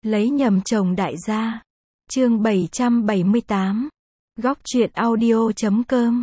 Lấy nhầm chồng đại gia. Chương 778. Góc truyện audio.com.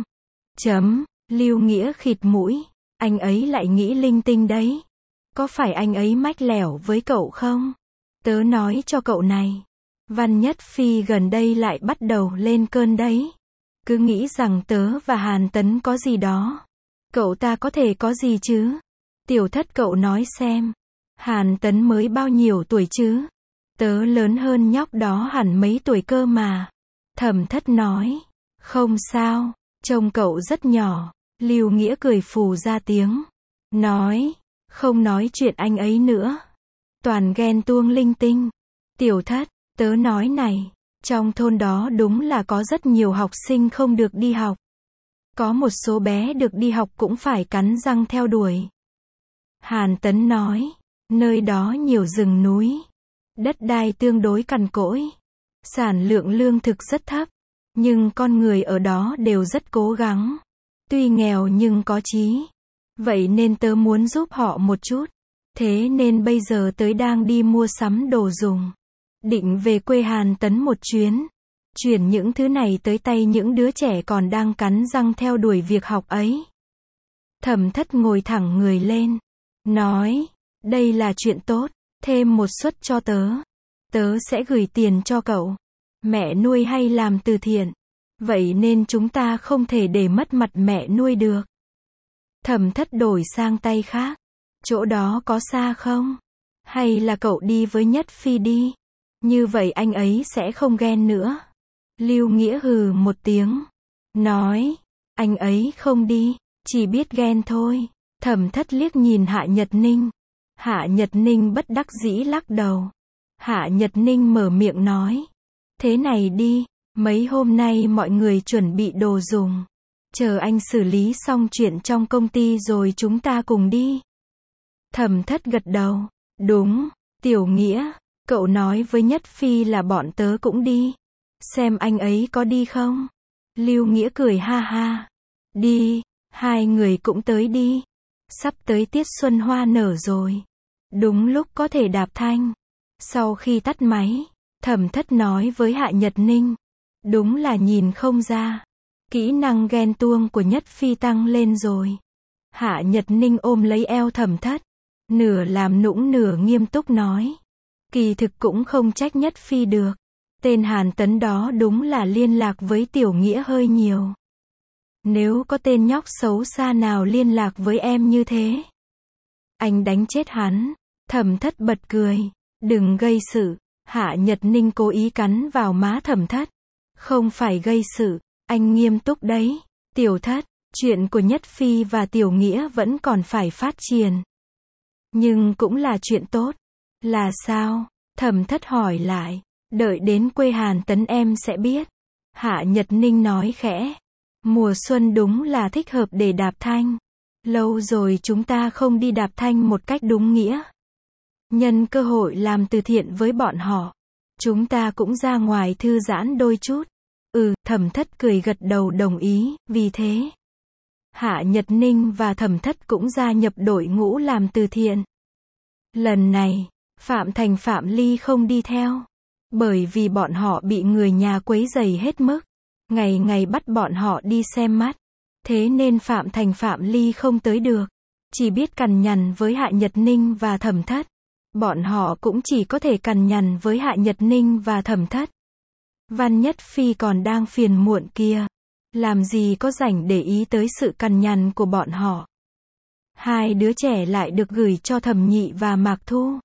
Lưu Nghĩa khịt mũi. Anh ấy lại nghĩ linh tinh đấy. Có phải anh ấy mách lẻo với cậu không? Tớ nói cho cậu này. Văn Nhất Phi gần đây lại bắt đầu lên cơn đấy. Cứ nghĩ rằng tớ và Hàn Tấn có gì đó. Cậu ta có thể có gì chứ? Tiểu Thất cậu nói xem. Hàn Tấn mới bao nhiêu tuổi chứ? Tớ lớn hơn nhóc đó hẳn mấy tuổi cơ mà. Thẩm Thất nói. Không sao, trông cậu rất nhỏ. Lưu Nghĩa cười phù ra tiếng. Nói. Không nói chuyện anh ấy nữa. Toàn ghen tuông linh tinh. Tiểu Thất, tớ nói này. Trong thôn đó đúng là có rất nhiều học sinh không được đi học. Có một số bé được đi học cũng phải cắn răng theo đuổi. Hàn Tấn nói. Nơi đó nhiều rừng núi. Đất đai tương đối cằn cỗi. Sản lượng lương thực rất thấp. Nhưng con người ở đó đều rất cố gắng. Tuy nghèo nhưng có chí. Vậy nên tớ muốn giúp họ một chút. Thế nên bây giờ tớ đang đi mua sắm đồ dùng. Định về quê Hàn Tấn một chuyến. Chuyển những thứ này tới tay những đứa trẻ còn đang cắn răng theo đuổi việc học ấy. Thẩm Thất ngồi thẳng người lên. Nói. Đây là chuyện tốt. Thêm một suất cho tớ. Tớ sẽ gửi tiền cho cậu. Mẹ nuôi hay làm từ thiện. Vậy nên chúng ta không thể để mất mặt mẹ nuôi được. Thẩm Thất đổi sang tay khác. Chỗ đó có xa không? Hay là cậu đi với Nhất Phi đi? Như vậy anh ấy sẽ không ghen nữa. Lưu Nghĩa hừ một tiếng. Nói. Anh ấy không đi. Chỉ biết ghen thôi. Thẩm Thất liếc nhìn Hạ Nhật Ninh. Hạ Nhật Ninh bất đắc dĩ lắc đầu. Hạ Nhật Ninh mở miệng nói. Thế này đi. Mấy hôm nay mọi người chuẩn bị đồ dùng. Chờ anh xử lý xong chuyện trong công ty rồi chúng ta cùng đi. Thẩm Thất gật đầu. Đúng. Tiểu Nghĩa. Cậu nói với Nhất Phi là bọn tớ cũng đi. Xem anh ấy có đi không? Lưu Nghĩa cười ha ha. Đi. Hai người cũng tới đi. Sắp tới tiết xuân hoa nở rồi. Đúng lúc có thể đạp thanh. Sau khi tắt máy, Thẩm Thất nói với Hạ Nhật Ninh. Đúng là nhìn không ra. Kỹ năng ghen tuông của Nhất Phi tăng lên rồi. Hạ Nhật Ninh ôm lấy eo Thẩm Thất. Nửa làm nũng nửa nghiêm túc nói. Kỳ thực cũng không trách Nhất Phi được. Tên Hàn Tấn đó đúng là liên lạc với Tiểu Nghĩa hơi nhiều. Nếu có tên nhóc xấu xa nào liên lạc với em như thế, anh đánh chết hắn. Thẩm Thất bật cười. Đừng gây sự. Hạ Nhật Ninh cố ý cắn vào má Thẩm Thất. Không phải gây sự. Anh nghiêm túc đấy. Tiểu Thất, chuyện của Nhất Phi và Tiểu Nghĩa vẫn còn phải phát triển. Nhưng cũng là chuyện tốt. Là sao? Thẩm Thất hỏi lại. Đợi đến quê Hàn Tấn em sẽ biết. Hạ Nhật Ninh nói khẽ. Mùa xuân đúng là thích hợp để đạp thanh. Lâu rồi chúng ta không đi đạp thanh một cách đúng nghĩa. Nhân cơ hội làm từ thiện với bọn họ. Chúng ta cũng ra ngoài thư giãn đôi chút. Thẩm Thất cười gật đầu đồng ý. Vì thế, Hạ Nhật Ninh và Thẩm Thất cũng gia nhập đội ngũ làm từ thiện. Lần này, Phạm Thành Phạm Ly không đi theo. Bởi vì bọn họ bị người nhà quấy rầy hết mức. Ngày ngày bắt bọn họ đi xem mắt. Thế nên Phạm Thành Phạm Ly không tới được. Chỉ biết cằn nhằn với Hạ Nhật Ninh và Thẩm Thất. Bọn họ cũng chỉ có thể cằn nhằn với Hạ Nhật Ninh và Thẩm Thất. Văn Nhất Phi còn đang phiền muộn kia. Làm gì có rảnh để ý tới sự cằn nhằn của bọn họ. Hai đứa trẻ lại được gửi cho Thẩm Nhị và Mạc Thu.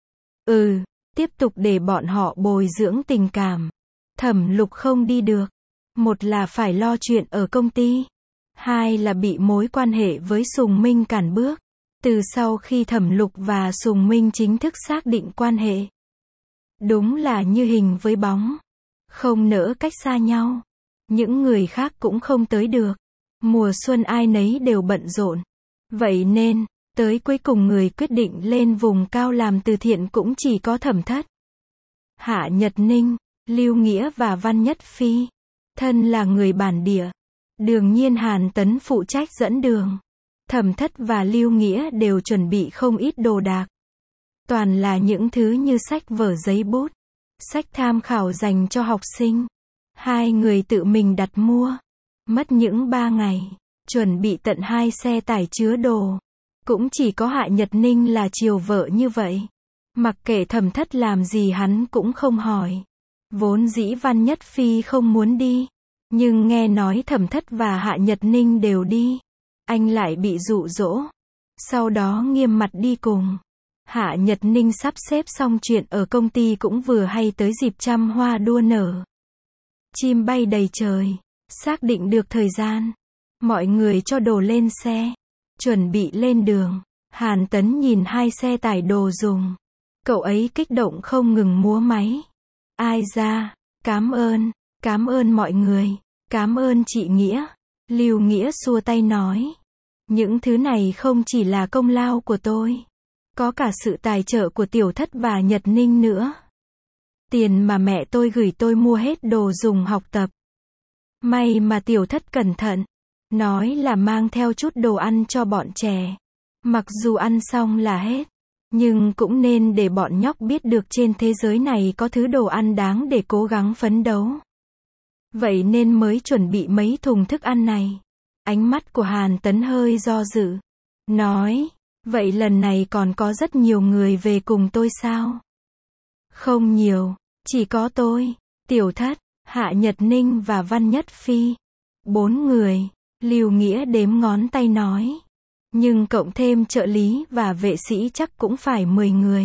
Tiếp tục để bọn họ bồi dưỡng tình cảm. Thẩm Lục không đi được. Một là phải lo chuyện ở công ty. Hai là bị mối quan hệ với Sùng Minh cản bước. Từ sau khi Thẩm Lục và Sùng Minh chính thức xác định quan hệ. Đúng là như hình với bóng. Không nỡ cách xa nhau. Những người khác cũng không tới được. Mùa xuân ai nấy đều bận rộn. Vậy nên, tới cuối cùng người quyết định lên vùng cao làm từ thiện cũng chỉ có Thẩm Thất, Hạ Nhật Ninh, Lưu Nghĩa và Văn Nhất Phi. Thân là người bản địa. Đương nhiên Hàn Tấn phụ trách dẫn đường. Thẩm Thất và Lưu Nghĩa đều chuẩn bị không ít đồ đạc. Toàn là những thứ như sách vở giấy bút, sách tham khảo dành cho học sinh. Hai người tự mình đặt mua. Mất những 3 ngày, chuẩn bị tận 2 xe tải chứa đồ. Cũng chỉ có Hạ Nhật Ninh là chiều vợ như vậy. Mặc kệ Thẩm Thất làm gì hắn cũng không hỏi. Vốn dĩ Văn Nhất Phi không muốn đi, nhưng nghe nói Thẩm Thất và Hạ Nhật Ninh đều đi, anh lại bị dụ dỗ. Sau đó nghiêm mặt đi cùng. Hạ Nhật Ninh sắp xếp xong chuyện ở công ty cũng vừa hay tới dịp trăm hoa đua nở. Chim bay đầy trời. Xác định được thời gian, mọi người cho đồ lên xe, chuẩn bị lên đường. Hàn Tấn nhìn 2 xe tải đồ dùng. Cậu ấy kích động không ngừng múa máy. Ai ra, cảm ơn mọi người, cảm ơn chị Nghĩa. Lưu Nghĩa xua tay nói. Những thứ này không chỉ là công lao của tôi. Có cả sự tài trợ của Tiểu Thất và Nhật Ninh nữa. Tiền mà mẹ tôi gửi tôi mua hết đồ dùng học tập. May mà Tiểu Thất cẩn thận. Nói là mang theo chút đồ ăn cho bọn trẻ. Mặc dù ăn xong là hết. Nhưng cũng nên để bọn nhóc biết được trên thế giới này có thứ đồ ăn đáng để cố gắng phấn đấu. Vậy nên mới chuẩn bị mấy thùng thức ăn này. Ánh mắt của Hàn Tấn hơi do dự. Nói, vậy lần này còn có rất nhiều người về cùng tôi sao? Không nhiều, chỉ có tôi, Tiểu Thất, Hạ Nhật Ninh và Văn Nhất Phi. 4 người, Lưu Nghĩa đếm ngón tay nói. Nhưng cộng thêm trợ lý và vệ sĩ chắc cũng phải 10 người.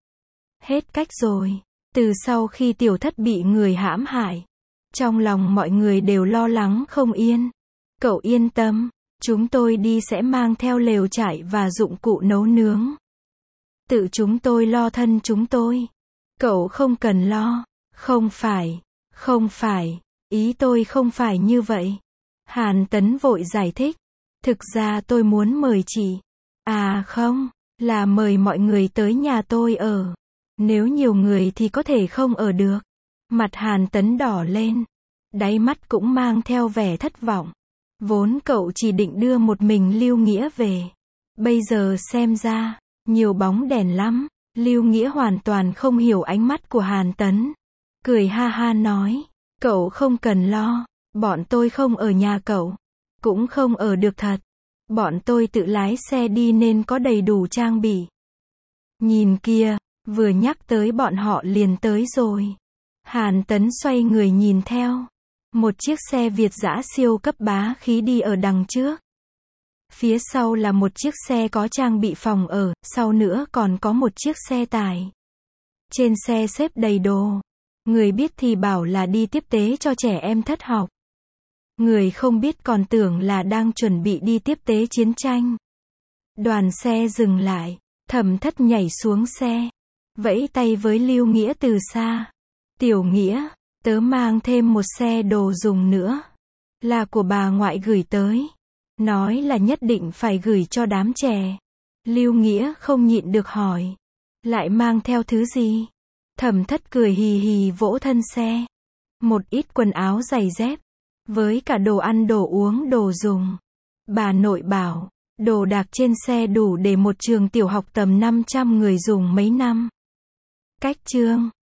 Hết cách rồi. Từ sau khi Tiểu Thất bị người hãm hại, trong lòng mọi người đều lo lắng không yên. Cậu yên tâm, chúng tôi đi sẽ mang theo lều trại và dụng cụ nấu nướng. Tự chúng tôi lo thân chúng tôi. Cậu không cần lo. Không phải, ý tôi không phải như vậy. Hàn Tấn vội giải thích. Thực ra tôi muốn mời chị. À không, là mời mọi người tới nhà tôi ở. Nếu nhiều người thì có thể không ở được. Mặt Hàn Tấn đỏ lên. Đáy mắt cũng mang theo vẻ thất vọng. Vốn cậu chỉ định đưa một mình Lưu Nghĩa về. Bây giờ xem ra, nhiều bóng đèn lắm. Lưu Nghĩa hoàn toàn không hiểu ánh mắt của Hàn Tấn. Cười ha ha nói. Cậu không cần lo. Bọn tôi không ở nhà cậu. Cũng không ở được thật. Bọn tôi tự lái xe đi nên có đầy đủ trang bị. Nhìn kia, vừa nhắc tới bọn họ liền tới rồi. Hàn Tấn xoay người nhìn theo. Một chiếc xe Việt dã siêu cấp bá khí đi ở đằng trước. Phía sau là một chiếc xe có trang bị phòng ở, sau nữa còn có một chiếc xe tải. Trên xe xếp đầy đồ. Người biết thì bảo là đi tiếp tế cho trẻ em thất học. Người không biết còn tưởng là đang chuẩn bị đi tiếp tế chiến tranh. Đoàn xe dừng lại, Thẩm Thất nhảy xuống xe, vẫy tay với Lưu Nghĩa từ xa. Tiểu Nghĩa, tớ mang thêm một xe đồ dùng nữa. Là của bà ngoại gửi tới. Nói là nhất định phải gửi cho đám trẻ. Lưu Nghĩa không nhịn được hỏi. Lại mang theo thứ gì? Thẩm Thất cười hì hì vỗ thân xe. Một ít quần áo giày dép. Với cả đồ ăn đồ uống đồ dùng. Bà nội bảo, đồ đạc trên xe đủ để một trường tiểu học tầm 500 người dùng mấy năm. Cách chương